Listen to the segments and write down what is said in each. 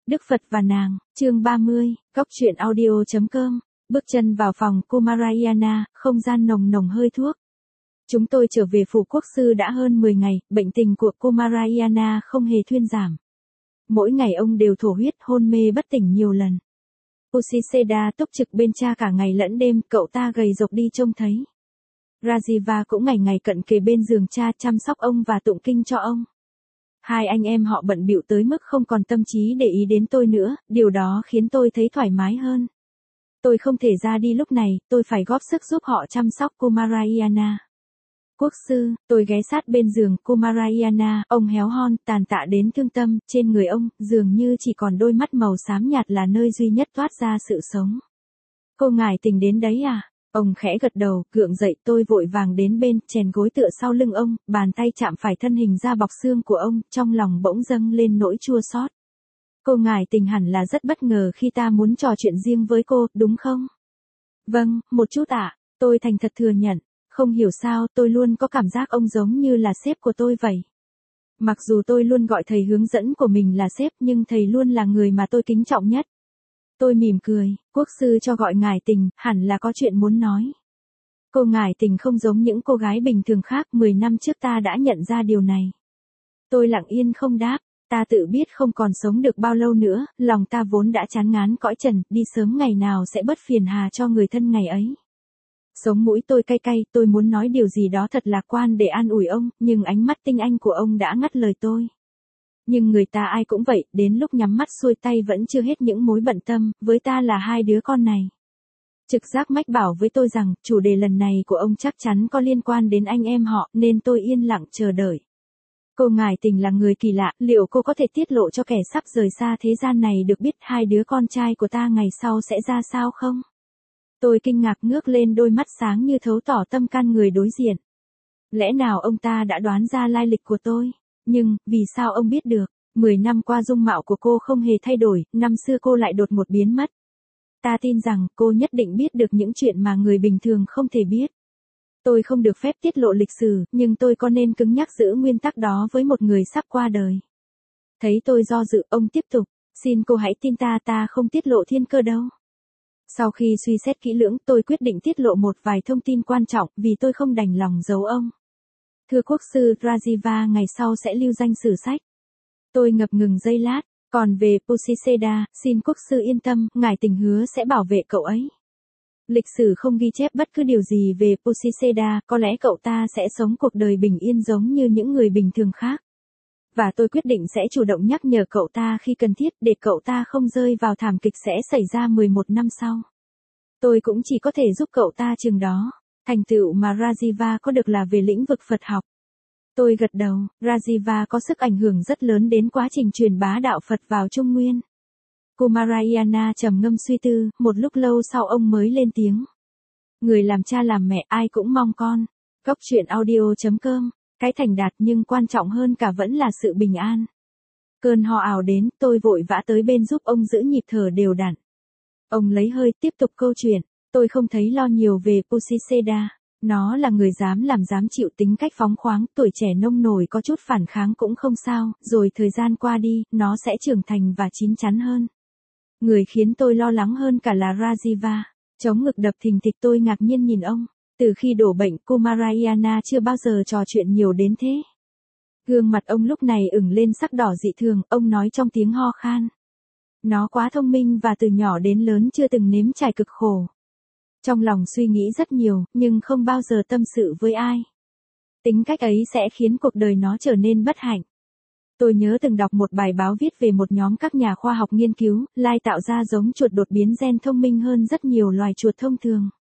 Đức Phật và nàng, chương 30, Cóc truyện audio.com. Bước chân vào phòng cô Mariana, không gian nồng nồng hơi thuốc. Chúng tôi trở về phủ quốc sư đã hơn 10 ngày, bệnh tình của cô Mariana không hề thuyên giảm. Mỗi ngày ông đều thổ huyết, hôn mê bất tỉnh nhiều lần. Pusiseda túc trực bên cha cả ngày lẫn đêm, cậu ta gầy rộc đi trông thấy. Rajiva cũng ngày ngày cận kề bên giường cha chăm sóc ông và tụng kinh cho ông. Hai anh em họ bận bịu tới mức không còn tâm trí để ý đến tôi nữa, điều đó khiến tôi thấy thoải mái hơn. Tôi không thể ra đi lúc này, tôi phải góp sức giúp họ chăm sóc cô Mariana. Quốc sư, tôi ghé sát bên giường cô Mariana, ông héo hon, tàn tạ đến thương tâm, trên người ông, dường như chỉ còn đôi mắt màu xám nhạt là nơi duy nhất toát ra sự sống. Cô ngài tình đến đấy à? Ông khẽ gật đầu, gượng dậy, tôi vội vàng đến bên, chèn gối tựa sau lưng ông, bàn tay chạm phải thân hình da bọc xương của ông, trong lòng bỗng dâng lên nỗi chua xót. Cô ngài tình hẳn là rất bất ngờ khi ta muốn trò chuyện riêng với cô, đúng không? Vâng, một chút ạ, tôi thành thật thừa nhận, không hiểu sao tôi luôn có cảm giác ông giống như là sếp của tôi vậy. Mặc dù tôi luôn gọi thầy hướng dẫn của mình là sếp nhưng thầy luôn là người mà tôi kính trọng nhất. Tôi mỉm cười, quốc sư cho gọi ngài tình, hẳn là có chuyện muốn nói. Cô ngài tình không giống những cô gái bình thường khác, 10 năm trước ta đã nhận ra điều này. Tôi lặng yên không đáp, ta tự biết không còn sống được bao lâu nữa, lòng ta vốn đã chán ngán cõi trần, đi sớm ngày nào sẽ bớt phiền hà cho người thân ngày ấy. Sống mũi tôi cay cay, tôi muốn nói điều gì đó thật lạc quan để an ủi ông, nhưng ánh mắt tinh anh của ông đã ngắt lời tôi. Nhưng người ta ai cũng vậy, đến lúc nhắm mắt xuôi tay vẫn chưa hết những mối bận tâm, với ta là hai đứa con này. Trực giác mách bảo với tôi rằng, chủ đề lần này của ông chắc chắn có liên quan đến anh em họ, nên tôi yên lặng chờ đợi. Cô ngài tình là người kỳ lạ, liệu cô có thể tiết lộ cho kẻ sắp rời xa thế gian này được biết hai đứa con trai của ta ngày sau sẽ ra sao không? Tôi kinh ngạc ngước lên, đôi mắt sáng như thấu tỏ tâm can người đối diện. Lẽ nào ông ta đã đoán ra lai lịch của tôi? Nhưng, vì sao ông biết được? 10 năm qua dung mạo của cô không hề thay đổi, năm xưa cô lại đột ngột biến mất. Ta tin rằng cô nhất định biết được những chuyện mà người bình thường không thể biết. Tôi không được phép tiết lộ lịch sử, nhưng tôi có nên cứng nhắc giữ nguyên tắc đó với một người sắp qua đời? Thấy tôi do dự, ông tiếp tục, xin cô hãy tin ta, ta không tiết lộ thiên cơ đâu. Sau khi suy xét kỹ lưỡng, tôi quyết định tiết lộ một vài thông tin quan trọng, vì tôi không đành lòng giấu ông. Thưa quốc sư, Rajiva ngày sau sẽ lưu danh sử sách. Tôi ngập ngừng giây lát, còn về Pusiseda, xin quốc sư yên tâm, ngài tình hứa sẽ bảo vệ cậu ấy. Lịch sử không ghi chép bất cứ điều gì về Pusiseda, có lẽ cậu ta sẽ sống cuộc đời bình yên giống như những người bình thường khác. Và tôi quyết định sẽ chủ động nhắc nhở cậu ta khi cần thiết để cậu ta không rơi vào thảm kịch sẽ xảy ra 11 năm sau. Tôi cũng chỉ có thể giúp cậu ta chừng đó. Thành tựu mà Rajiva có được là về lĩnh vực Phật học. Tôi gật đầu, Rajiva có sức ảnh hưởng rất lớn đến quá trình truyền bá đạo Phật vào Trung Nguyên. Cô Mariana trầm ngâm suy tư, một lúc lâu sau ông mới lên tiếng. Người làm cha làm mẹ ai cũng mong con. Cóc truyện audio.com. Cái thành đạt nhưng quan trọng hơn cả vẫn là sự bình an. Cơn ho ào đến, tôi vội vã tới bên giúp ông giữ nhịp thở đều đặn. Ông lấy hơi tiếp tục câu chuyện, tôi không thấy lo nhiều về Pusiseda. Nó là người dám làm dám chịu, tính cách phóng khoáng, tuổi trẻ nông nổi, có chút phản kháng cũng không sao, rồi thời gian qua đi, nó sẽ trưởng thành và chín chắn hơn. Người khiến tôi lo lắng hơn cả là Rajiva. Chống ngực đập thình thịch, tôi ngạc nhiên nhìn ông. Từ khi đổ bệnh, cô Mariana chưa bao giờ trò chuyện nhiều đến thế. Gương mặt ông lúc này ửng lên sắc đỏ dị thường, ông nói trong tiếng ho khan. Nó quá thông minh và từ nhỏ đến lớn chưa từng nếm trải cực khổ. Trong lòng suy nghĩ rất nhiều, nhưng không bao giờ tâm sự với ai. Tính cách ấy sẽ khiến cuộc đời nó trở nên bất hạnh. Tôi nhớ từng đọc một bài báo viết về một nhóm các nhà khoa học nghiên cứu, lai tạo ra giống chuột đột biến gen thông minh hơn rất nhiều loài chuột thông thường.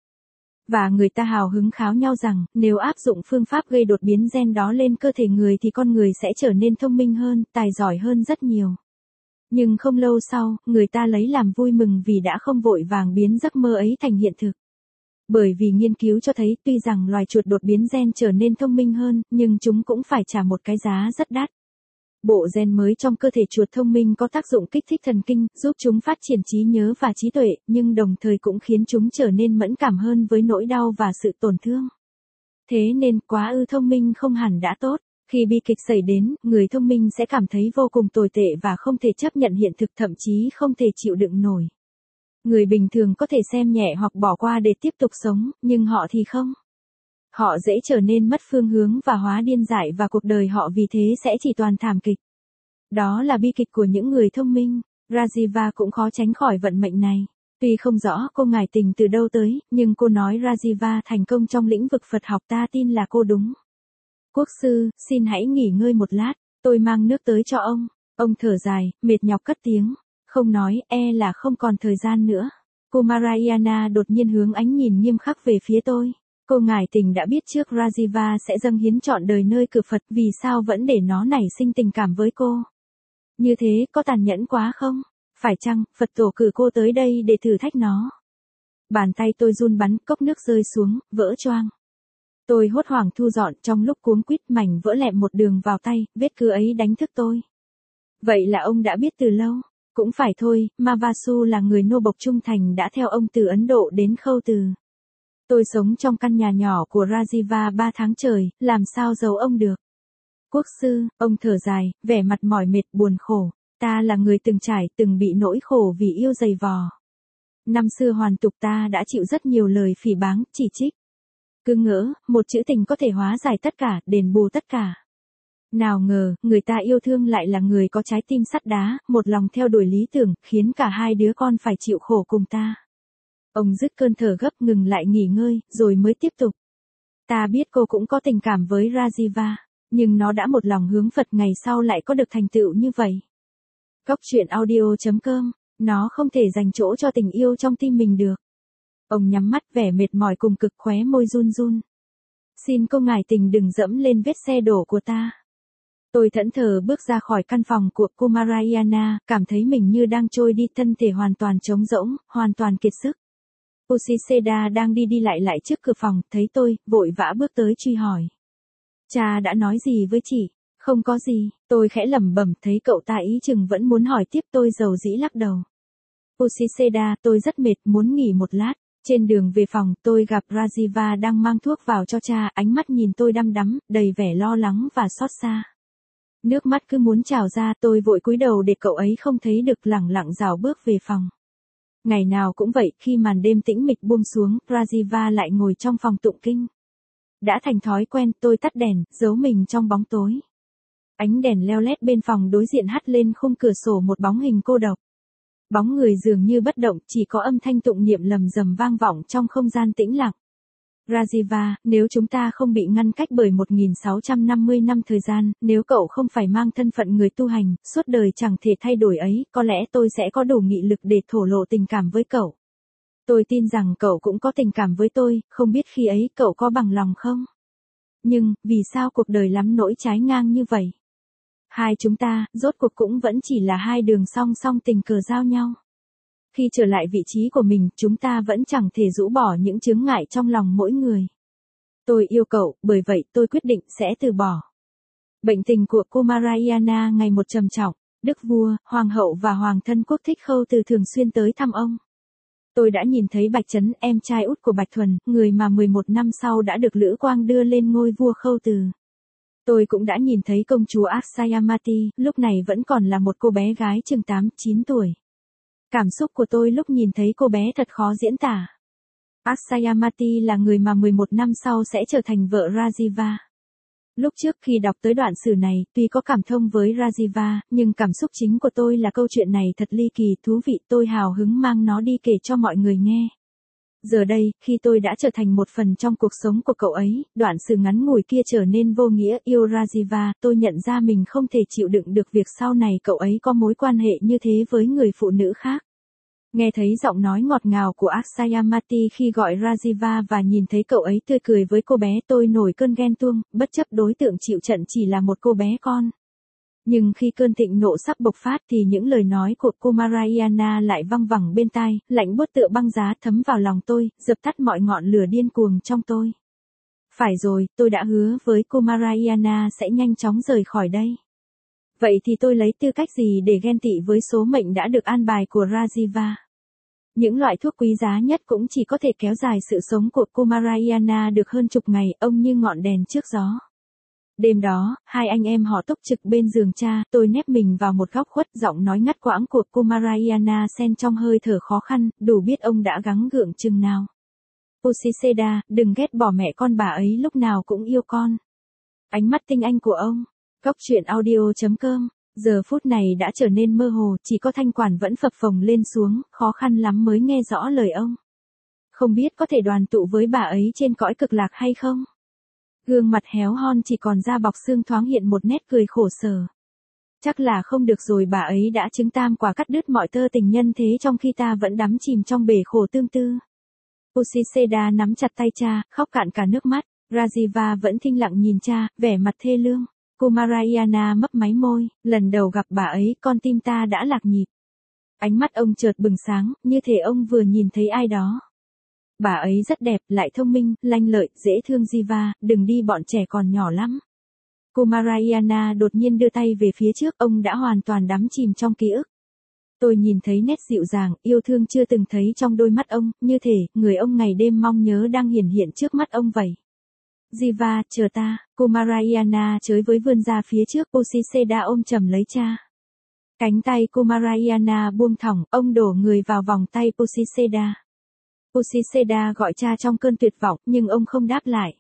Và người ta hào hứng kháo nhau rằng, nếu áp dụng phương pháp gây đột biến gen đó lên cơ thể người thì con người sẽ trở nên thông minh hơn, tài giỏi hơn rất nhiều. Nhưng không lâu sau, người ta lấy làm vui mừng vì đã không vội vàng biến giấc mơ ấy thành hiện thực. Bởi vì nghiên cứu cho thấy tuy rằng loài chuột đột biến gen trở nên thông minh hơn, nhưng chúng cũng phải trả một cái giá rất đắt. Bộ gen mới trong cơ thể chuột thông minh có tác dụng kích thích thần kinh, giúp chúng phát triển trí nhớ và trí tuệ, nhưng đồng thời cũng khiến chúng trở nên mẫn cảm hơn với nỗi đau và sự tổn thương. Thế nên quá ư thông minh không hẳn đã tốt. Khi bi kịch xảy đến, người thông minh sẽ cảm thấy vô cùng tồi tệ và không thể chấp nhận hiện thực, thậm chí không thể chịu đựng nổi. Người bình thường có thể xem nhẹ hoặc bỏ qua để tiếp tục sống, nhưng họ thì không. Họ dễ trở nên mất phương hướng và hóa điên dại, và cuộc đời họ vì thế sẽ chỉ toàn thảm kịch. Đó là bi kịch của những người thông minh. Rajiva cũng khó tránh khỏi vận mệnh này. Tuy không rõ cô ngải tình từ đâu tới, nhưng cô nói Rajiva thành công trong lĩnh vực Phật học, ta tin là cô đúng. Quốc sư, xin hãy nghỉ ngơi một lát, tôi mang nước tới cho ông. Ông thở dài, mệt nhọc cất tiếng. Không nói, là không còn thời gian nữa. Kumarayana đột nhiên hướng ánh nhìn nghiêm khắc về phía tôi. Cô ngải tình đã biết trước Rajiva sẽ dâng hiến trọn đời nơi cửa Phật, vì sao vẫn để nó nảy sinh tình cảm với cô? Như thế có tàn nhẫn quá không? Phải chăng, Phật tổ cử cô tới đây để thử thách nó? Bàn tay tôi run bắn, cốc nước rơi xuống, vỡ choang. Tôi hốt hoảng thu dọn, trong lúc cuống quýt mảnh vỡ lẹm một đường vào tay, vết cưa ấy đánh thức tôi. Vậy là ông đã biết từ lâu. Cũng phải thôi, Mavasu là người nô bộc trung thành đã theo ông từ Ấn Độ đến Khâu Từ. Tôi sống trong căn nhà nhỏ của Rajiva 3 tháng trời, làm sao giấu ông được? Quốc sư, ông thở dài, vẻ mặt mỏi mệt buồn khổ. Ta là người từng trải, từng bị nỗi khổ vì yêu dày vò. Năm xưa hoàn tục ta đã chịu rất nhiều lời phỉ báng, chỉ trích. Cứ ngỡ, một chữ tình có thể hóa giải tất cả, đền bù tất cả. Nào ngờ, người ta yêu thương lại là người có trái tim sắt đá, một lòng theo đuổi lý tưởng, khiến cả hai đứa con phải chịu khổ cùng ta. Ông dứt cơn thở gấp, ngừng lại nghỉ ngơi, rồi mới tiếp tục. Ta biết cô cũng có tình cảm với Rajiva, nhưng nó đã một lòng hướng Phật, ngày sau lại có được thành tựu như vậy. Góc truyện audio.com, nó không thể dành chỗ cho tình yêu trong tim mình được. Ông nhắm mắt, vẻ mệt mỏi cùng cực, khóe môi run run. Xin cô ngải tình đừng dẫm lên vết xe đổ của ta. Tôi thẫn thờ bước ra khỏi căn phòng của Kumarayana, cảm thấy mình như đang trôi đi, thân thể hoàn toàn trống rỗng, hoàn toàn kiệt sức. Pusiseda đang đi lại trước cửa phòng, thấy tôi, vội vã bước tới truy hỏi. Cha đã nói gì với chị? Không có gì, tôi khẽ lẩm bẩm, thấy cậu ta ý chừng vẫn muốn hỏi tiếp, tôi dầu dĩ lắc đầu. Pusiseda, tôi rất mệt, muốn nghỉ một lát. Trên đường về phòng, tôi gặp Rajiva đang mang thuốc vào cho cha, ánh mắt nhìn tôi đăm đắm, đầy vẻ lo lắng và xót xa. Nước mắt cứ muốn trào ra, tôi vội cúi đầu để cậu ấy không thấy được, lẳng lặng rảo bước về phòng. Ngày nào cũng vậy, khi màn đêm tĩnh mịch buông xuống, Rajiva lại ngồi trong phòng tụng kinh. Đã thành thói quen, tôi tắt đèn, giấu mình trong bóng tối. Ánh đèn leo lét bên phòng đối diện hắt lên khung cửa sổ một bóng hình cô độc. Bóng người dường như bất động, chỉ có âm thanh tụng niệm lầm rầm vang vọng trong không gian tĩnh lặng. Rajiva, nếu chúng ta không bị ngăn cách bởi 1650 năm thời gian, nếu cậu không phải mang thân phận người tu hành, suốt đời chẳng thể thay đổi ấy, có lẽ tôi sẽ có đủ nghị lực để thổ lộ tình cảm với cậu. Tôi tin rằng cậu cũng có tình cảm với tôi, không biết khi ấy cậu có bằng lòng không? Nhưng, vì sao cuộc đời lắm nỗi trái ngang như vậy? Hai chúng ta, rốt cuộc cũng vẫn chỉ là hai đường song song tình cờ giao nhau. Khi trở lại vị trí của mình, chúng ta vẫn chẳng thể rũ bỏ những chướng ngại trong lòng mỗi người. Tôi yêu cậu, bởi vậy tôi quyết định sẽ từ bỏ. Bệnh tình của Kumarayana ngày một trầm trọng, đức vua, hoàng hậu và hoàng thân quốc thích Khâu Từ thường xuyên tới thăm ông. Tôi đã nhìn thấy Bạch Trấn, em trai út của Bạch Thuần, người mà 11 năm sau đã được Lữ Quang đưa lên ngôi vua Khâu Từ. Tôi cũng đã nhìn thấy công chúa Akshayamati, lúc này vẫn còn là một cô bé gái chừng 8-9 tuổi. Cảm xúc của tôi lúc nhìn thấy cô bé thật khó diễn tả. Akshayamati là người mà 11 năm sau sẽ trở thành vợ Rajiva. Lúc trước khi đọc tới đoạn sử này, tuy có cảm thông với Rajiva, nhưng cảm xúc chính của tôi là câu chuyện này thật ly kỳ, thú vị, tôi hào hứng mang nó đi kể cho mọi người nghe. Giờ đây, khi tôi đã trở thành một phần trong cuộc sống của cậu ấy, đoạn sử ngắn ngủi kia trở nên vô nghĩa. Yêu Rajiva, tôi nhận ra mình không thể chịu đựng được việc sau này cậu ấy có mối quan hệ như thế với người phụ nữ khác. Nghe thấy giọng nói ngọt ngào của Akshayamati khi gọi Rajiva và nhìn thấy cậu ấy tươi cười với cô bé, tôi nổi cơn ghen tuông, bất chấp đối tượng chịu trận chỉ là một cô bé con. Nhưng khi cơn thịnh nộ sắp bộc phát thì những lời nói của Kumarayana lại văng vẳng bên tai, lạnh buốt tựa băng giá thấm vào lòng tôi, dập tắt mọi ngọn lửa điên cuồng trong tôi. Phải rồi, tôi đã hứa với Kumarayana sẽ nhanh chóng rời khỏi đây. Vậy thì tôi lấy tư cách gì để ghen tị với số mệnh đã được an bài của Rajiva? Những loại thuốc quý giá nhất cũng chỉ có thể kéo dài sự sống của Kumarayana được hơn chục ngày, ông như ngọn đèn trước gió. Đêm đó, hai anh em họ túc trực bên giường cha, tôi nép mình vào một góc khuất, giọng nói ngắt quãng của Kumarayana xen trong hơi thở khó khăn, đủ biết ông đã gắng gượng chừng nào. Pusiseda, đừng ghét bỏ mẹ con, bà ấy lúc nào cũng yêu con. Ánh mắt tinh anh của ông. Góc chuyện audio.com. Giờ phút này đã trở nên mơ hồ, chỉ có thanh quản vẫn phập phồng lên xuống, khó khăn lắm mới nghe rõ lời ông. Không biết có thể đoàn tụ với bà ấy trên cõi cực lạc hay không? Gương mặt héo hon chỉ còn da bọc xương thoáng hiện một nét cười khổ sở. Chắc là không được rồi, bà ấy đã chứng tam quả cắt đứt mọi tơ tình nhân thế trong khi ta vẫn đắm chìm trong bể khổ tương tư. Pusiseda nắm chặt tay cha, khóc cạn cả nước mắt. Rajiva vẫn thinh lặng nhìn cha, vẻ mặt thê lương. Kumarayana mấp máy môi, lần đầu gặp bà ấy con tim ta đã lạc nhịp. Ánh mắt ông chợt bừng sáng, như thể ông vừa nhìn thấy ai đó. Bà ấy rất đẹp, lại thông minh, lanh lợi, dễ thương. Jiva, đừng đi, bọn trẻ còn nhỏ lắm. Kumarayana đột nhiên đưa tay về phía trước, ông đã hoàn toàn đắm chìm trong ký ức. Tôi nhìn thấy nét dịu dàng, yêu thương chưa từng thấy trong đôi mắt ông, như thể, người ông ngày đêm mong nhớ đang hiển hiện trước mắt ông vậy. Jiva, chờ ta. Kumarayana chới với vươn ra phía trước. Pusiseda ôm chầm lấy cha. Cánh tay Kumarayana buông thõng, ông đổ người vào vòng tay Pusiseda. Pusiseda gọi cha trong cơn tuyệt vọng, nhưng ông không đáp lại.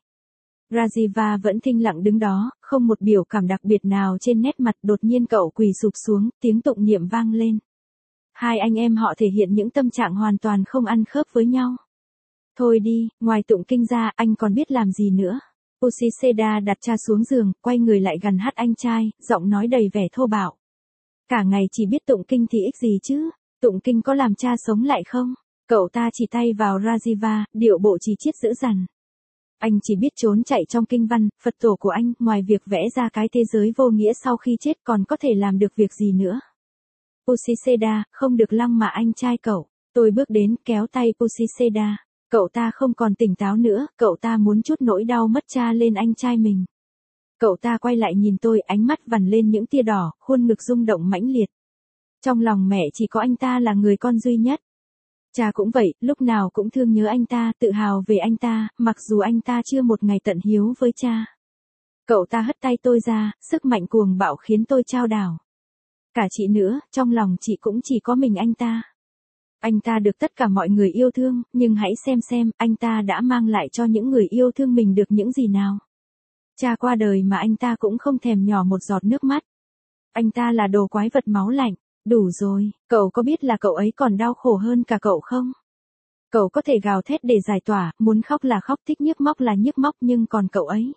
Rajiva vẫn thinh lặng đứng đó, không một biểu cảm đặc biệt nào trên nét mặt. Đột nhiên cậu quỳ sụp xuống, tiếng tụng niệm vang lên. Hai anh em họ thể hiện những tâm trạng hoàn toàn không ăn khớp với nhau. Thôi đi, ngoài tụng kinh ra, anh còn biết làm gì nữa? Pusiseda đặt cha xuống giường, quay người lại gần hát anh trai, giọng nói đầy vẻ thô bạo. Cả ngày chỉ biết tụng kinh thì ích gì chứ? Tụng kinh có làm cha sống lại không? Cậu ta chỉ tay vào Rajiva, điệu bộ chỉ chiết dữ dằn. Anh chỉ biết trốn chạy trong kinh văn, Phật tổ của anh, ngoài việc vẽ ra cái thế giới vô nghĩa sau khi chết còn có thể làm được việc gì nữa? Pusiseda, không được lăng mạ anh trai cậu. Tôi bước đến, kéo tay Pusiseda. Cậu ta không còn tỉnh táo nữa, cậu ta muốn trút nỗi đau mất cha lên anh trai mình. Cậu ta quay lại nhìn tôi, ánh mắt vằn lên những tia đỏ, khuôn ngực rung động mãnh liệt. Trong lòng mẹ chỉ có anh ta là người con duy nhất. Cha cũng vậy, lúc nào cũng thương nhớ anh ta, tự hào về anh ta, mặc dù anh ta chưa một ngày tận hiếu với cha. Cậu ta hất tay tôi ra, sức mạnh cuồng bạo khiến tôi chao đảo. Cả chị nữa, trong lòng chị cũng chỉ có mình anh ta. Anh ta được tất cả mọi người yêu thương, nhưng hãy xem, anh ta đã mang lại cho những người yêu thương mình được những gì nào. Cha qua đời mà anh ta cũng không thèm nhỏ một giọt nước mắt. Anh ta là đồ quái vật máu lạnh. Đủ rồi, cậu có biết là cậu ấy còn đau khổ hơn cả cậu không? Cậu có thể gào thét để giải tỏa, muốn khóc là khóc, thích nhức móc là nhức móc, nhưng còn cậu ấy.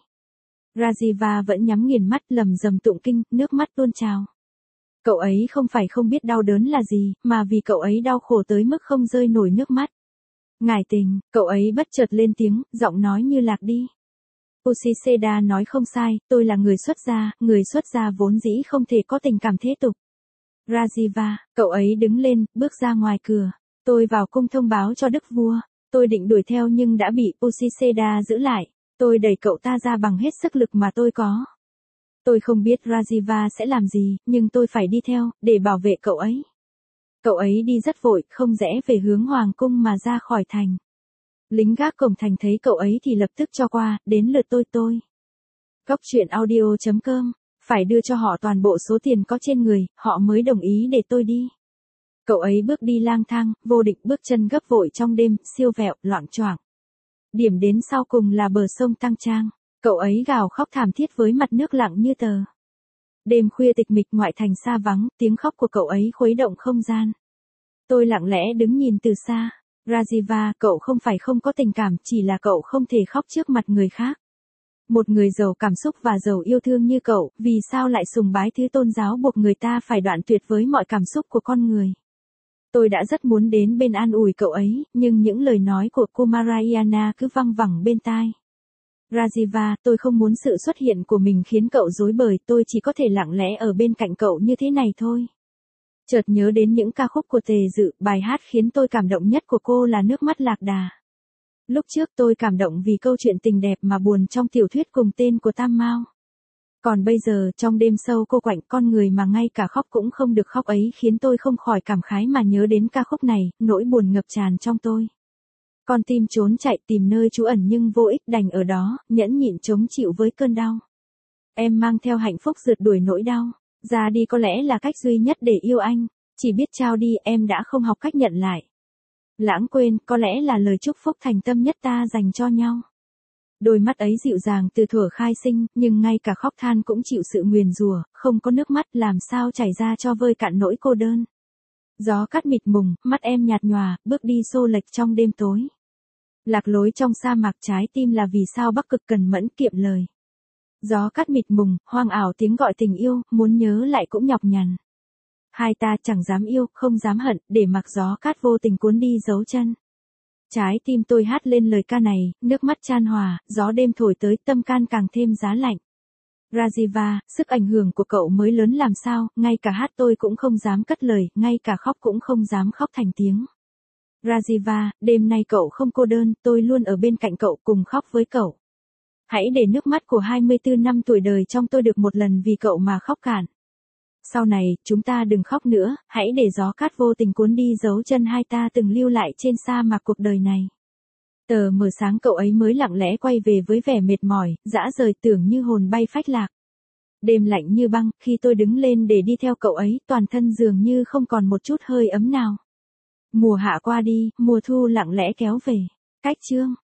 Rajiva vẫn nhắm nghiền mắt lầm rầm tụng kinh, nước mắt tuôn trào. Cậu ấy không phải không biết đau đớn là gì, mà vì cậu ấy đau khổ tới mức không rơi nổi nước mắt. Ngài tình, cậu ấy bất chợt lên tiếng, giọng nói như lạc đi. Pusiseda nói không sai, tôi là người xuất gia vốn dĩ không thể có tình cảm thế tục. Rajiva, cậu ấy đứng lên, bước ra ngoài cửa. Tôi vào cung thông báo cho đức vua. Tôi định đuổi theo nhưng đã bị Pusiseda giữ lại. Tôi đẩy cậu ta ra bằng hết sức lực mà tôi có. Tôi không biết Rajiva sẽ làm gì, nhưng tôi phải đi theo, để bảo vệ cậu ấy. Cậu ấy đi rất vội, không rẽ về hướng hoàng cung mà ra khỏi thành. Lính gác cổng thành thấy cậu ấy thì lập tức cho qua, đến lượt tôi. Góc chuyện audio.com. Phải đưa cho họ toàn bộ số tiền có trên người, họ mới đồng ý để tôi đi. Cậu ấy bước đi lang thang, vô định, bước chân gấp vội trong đêm, siêu vẹo, loạng choạng. Điểm đến sau cùng là bờ sông Tăng Trang. Cậu ấy gào khóc thảm thiết với mặt nước lặng như tờ. Đêm khuya tịch mịch, ngoại thành xa vắng, tiếng khóc của cậu ấy khuấy động không gian. Tôi lặng lẽ đứng nhìn từ xa. Rajiva, cậu không phải không có tình cảm, chỉ là cậu không thể khóc trước mặt người khác. Một người giàu cảm xúc và giàu yêu thương như cậu, vì sao lại sùng bái thứ tôn giáo buộc người ta phải đoạn tuyệt với mọi cảm xúc của con người? Tôi đã rất muốn đến bên an ủi cậu ấy, nhưng những lời nói của Kumarayana cứ văng vẳng bên tai. Rajiva, tôi không muốn sự xuất hiện của mình khiến cậu rối bời, tôi chỉ có thể lặng lẽ ở bên cạnh cậu như thế này thôi. Chợt nhớ đến những ca khúc của Tề Dự, bài hát khiến tôi cảm động nhất của cô là Nước mắt lạc đà. Lúc trước tôi cảm động vì câu chuyện tình đẹp mà buồn trong tiểu thuyết cùng tên của Tam Mao. Còn bây giờ, trong đêm sâu cô quạnh, con người mà ngay cả khóc cũng không được khóc ấy khiến tôi không khỏi cảm khái mà nhớ đến ca khúc này, nỗi buồn ngập tràn trong tôi. Con tim trốn chạy tìm nơi trú ẩn nhưng vô ích, đành ở đó, nhẫn nhịn chống chịu với cơn đau. Em mang theo hạnh phúc rượt đuổi nỗi đau. Ra đi có lẽ là cách duy nhất để yêu anh. Chỉ biết trao đi em đã không học cách nhận lại. Lãng quên có lẽ là lời chúc phúc thành tâm nhất ta dành cho nhau. Đôi mắt ấy dịu dàng từ thuở khai sinh, nhưng ngay cả khóc than cũng chịu sự nguyền rủa, không có nước mắt làm sao chảy ra cho vơi cạn nỗi cô đơn. Gió cát mịt mùng, mắt em nhạt nhòa, bước đi xô lệch trong đêm tối. Lạc lối trong sa mạc trái tim là vì sao Bắc Cực cần mẫn kiệm lời. Gió cát mịt mùng, hoang ảo tiếng gọi tình yêu, muốn nhớ lại cũng nhọc nhằn. Hai ta chẳng dám yêu, không dám hận, để mặc gió cát vô tình cuốn đi dấu chân. Trái tim tôi hát lên lời ca này, nước mắt chan hòa, gió đêm thổi tới tâm can càng thêm giá lạnh. Rajiva, sức ảnh hưởng của cậu mới lớn làm sao, ngay cả hát tôi cũng không dám cất lời, ngay cả khóc cũng không dám khóc thành tiếng. Rajiva, đêm nay cậu không cô đơn, tôi luôn ở bên cạnh cậu cùng khóc với cậu. Hãy để nước mắt của 24 năm tuổi đời trong tôi được một lần vì cậu mà khóc cạn. Sau này, chúng ta đừng khóc nữa, hãy để gió cát vô tình cuốn đi dấu chân hai ta từng lưu lại trên sa mạc cuộc đời này. Tờ mờ sáng cậu ấy mới lặng lẽ quay về với vẻ mệt mỏi, dã rời tưởng như hồn bay phách lạc. Đêm lạnh như băng, khi tôi đứng lên để đi theo cậu ấy, toàn thân dường như không còn một chút hơi ấm nào. Mùa hạ qua đi, mùa thu lặng lẽ kéo về. Cách chương